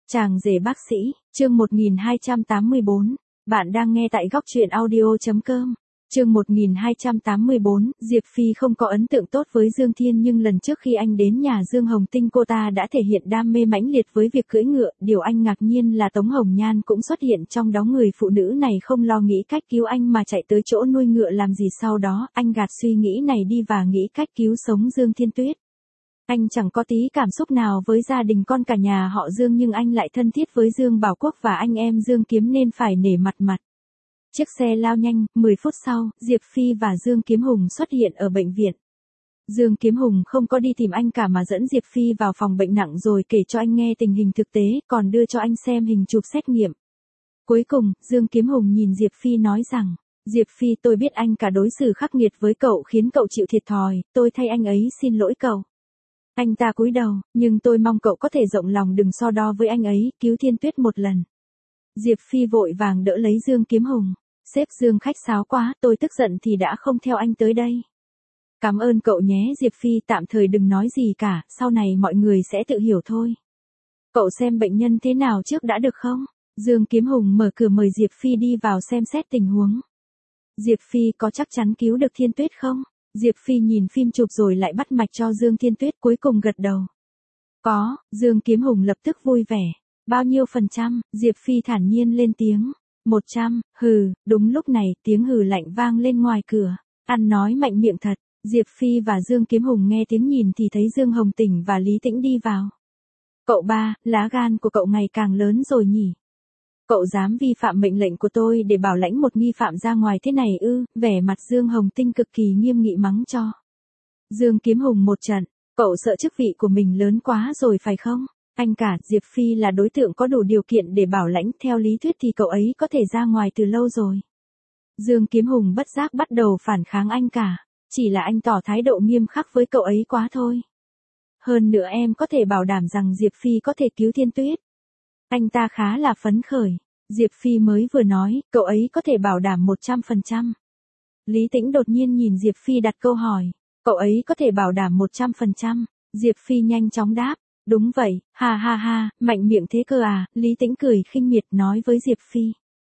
Chàng rể bác sĩ, chương 1284, bạn đang nghe tại góc truyện audio.com. Chương 1284, Diệp Phi không có ấn tượng tốt với Dương Thiên, nhưng lần trước khi anh đến nhà Dương Hồng Tinh cô ta đã thể hiện đam mê mãnh liệt với việc cưỡi ngựa. Điều anh ngạc nhiên là Tống Hồng Nhan cũng xuất hiện trong đó. Người phụ nữ này không lo nghĩ cách cứu anh mà chạy tới chỗ nuôi ngựa làm gì. Sau đó anh gạt suy nghĩ này đi và nghĩ cách cứu sống Dương Thiên Tuyết. Anh chẳng có tí cảm xúc nào với gia đình con cả nhà họ Dương, nhưng anh lại thân thiết với Dương Bảo Quốc và anh em Dương Kiếm nên phải nể mặt. Chiếc xe lao nhanh, 10 phút sau, Diệp Phi và Dương Kiếm Hùng xuất hiện ở bệnh viện. Dương Kiếm Hùng không có đi tìm anh cả mà dẫn Diệp Phi vào phòng bệnh nặng rồi kể cho anh nghe tình hình thực tế, còn đưa cho anh xem hình chụp xét nghiệm. Cuối cùng, Dương Kiếm Hùng nhìn Diệp Phi nói rằng, Diệp Phi, tôi biết anh cả đối xử khắc nghiệt với cậu khiến cậu chịu thiệt thòi, tôi thay anh ấy xin lỗi cậu. Anh ta cúi đầu, nhưng tôi mong cậu có thể rộng lòng đừng so đo với anh ấy, cứu Thiên Tuyết một lần. Diệp Phi vội vàng đỡ lấy Dương Kiếm Hùng. Sếp Dương khách sáo quá, tôi tức giận thì đã không theo anh tới đây. Cảm ơn cậu nhé Diệp Phi, tạm thời đừng nói gì cả, sau này mọi người sẽ tự hiểu thôi. Cậu xem bệnh nhân thế nào trước đã được không? Dương Kiếm Hùng mở cửa mời Diệp Phi đi vào xem xét tình huống. Diệp Phi, có chắc chắn cứu được Thiên Tuyết không? Diệp Phi nhìn phim chụp rồi lại bắt mạch cho Dương Thiên Tuyết, cuối cùng gật đầu. Có, Dương Kiếm Hùng lập tức vui vẻ. Bao nhiêu %? Diệp Phi thản nhiên lên tiếng. 100, hừ. Đúng lúc này, tiếng hừ lạnh vang lên ngoài cửa. Ăn nói mạnh miệng thật. Diệp Phi và Dương Kiếm Hùng nghe tiếng nhìn thì thấy Dương Hồng Tỉnh và Lý Tĩnh đi vào. Cậu ba, lá gan của cậu ngày càng lớn rồi nhỉ? Cậu dám vi phạm mệnh lệnh của tôi để bảo lãnh một nghi phạm ra ngoài thế này ư? Vẻ mặt Dương Hồng Tinh cực kỳ nghiêm nghị mắng cho Dương Kiếm Hùng một trận. Cậu sợ chức vị của mình lớn quá rồi phải không? Anh cả, Diệp Phi là đối tượng có đủ điều kiện để bảo lãnh, theo lý thuyết thì cậu ấy có thể ra ngoài từ lâu rồi. Dương Kiếm Hùng bất giác bắt đầu phản kháng anh cả, chỉ là anh tỏ thái độ nghiêm khắc với cậu ấy quá thôi. Hơn nữa em có thể bảo đảm rằng Diệp Phi có thể cứu Thiên Tuyết. Anh ta khá là phấn khởi. Diệp Phi mới vừa nói, cậu ấy có thể bảo đảm 100%. Lý Tĩnh đột nhiên nhìn Diệp Phi đặt câu hỏi, cậu ấy có thể bảo đảm 100%. Diệp Phi nhanh chóng đáp, đúng vậy, ha, mạnh miệng thế cơ à? Lý Tĩnh cười khinh miệt nói với Diệp Phi.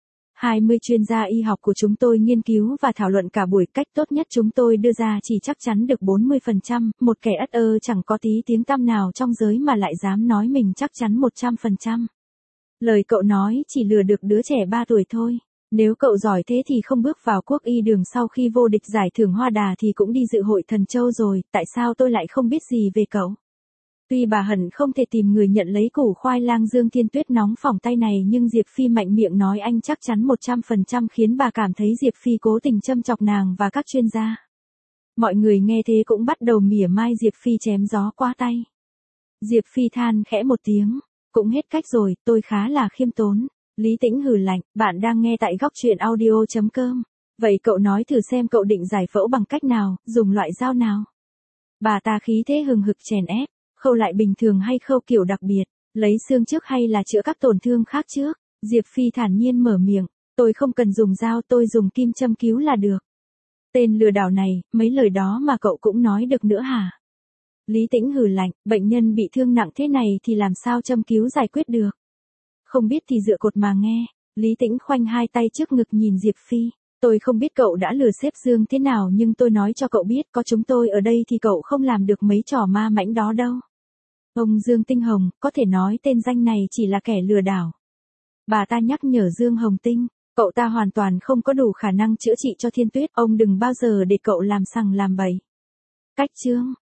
20 chuyên gia y học của chúng tôi nghiên cứu và thảo luận cả buổi, cách tốt nhất chúng tôi đưa ra chỉ chắc chắn được 40%, một kẻ ất ơ chẳng có tí tiếng tăm nào trong giới mà lại dám nói mình chắc chắn 100%. Lời cậu nói chỉ lừa được đứa trẻ 3 tuổi thôi. Nếu cậu giỏi thế thì không bước vào quốc y đường sau khi vô địch giải thưởng Hoa Đà thì cũng đi dự hội Thần Châu rồi, tại sao tôi lại không biết gì về cậu? Tuy bà Hận không thể tìm người nhận lấy củ khoai lang Dương Thiên Tuyết nóng phỏng tay này, nhưng Diệp Phi mạnh miệng nói anh chắc chắn 100% khiến bà cảm thấy Diệp Phi cố tình châm chọc nàng và các chuyên gia. Mọi người nghe thế cũng bắt đầu mỉa mai Diệp Phi chém gió qua tay. Diệp Phi than khẽ một tiếng, cũng hết cách rồi, tôi khá là khiêm tốn. Lý Tĩnh hừ lạnh, bạn đang nghe tại góc truyện audio.com. Vậy cậu nói thử xem cậu định giải phẫu bằng cách nào, dùng loại dao nào? Bà ta khí thế hừng hực chèn ép, khâu lại bình thường hay khâu kiểu đặc biệt, lấy xương trước hay là chữa các tổn thương khác trước? Diệp Phi thản nhiên mở miệng, tôi không cần dùng dao, tôi dùng kim châm cứu là được. Tên lừa đảo này, mấy lời đó mà cậu cũng nói được nữa hả? Lý Tĩnh hừ lạnh, bệnh nhân bị thương nặng thế này thì làm sao châm cứu giải quyết được? Không biết thì dựa cột mà nghe. Lý Tĩnh khoanh hai tay trước ngực nhìn Diệp Phi. Tôi không biết cậu đã lừa sếp Dương thế nào, nhưng tôi nói cho cậu biết, có chúng tôi ở đây thì cậu không làm được mấy trò ma mãnh đó đâu. Ông Dương Tinh Hồng, có thể nói tên danh này chỉ là kẻ lừa đảo. Bà ta nhắc nhở Dương Hồng Tinh, cậu ta hoàn toàn không có đủ khả năng chữa trị cho Thiên Tuyết, ông đừng bao giờ để cậu làm sằng làm bậy. Cách chương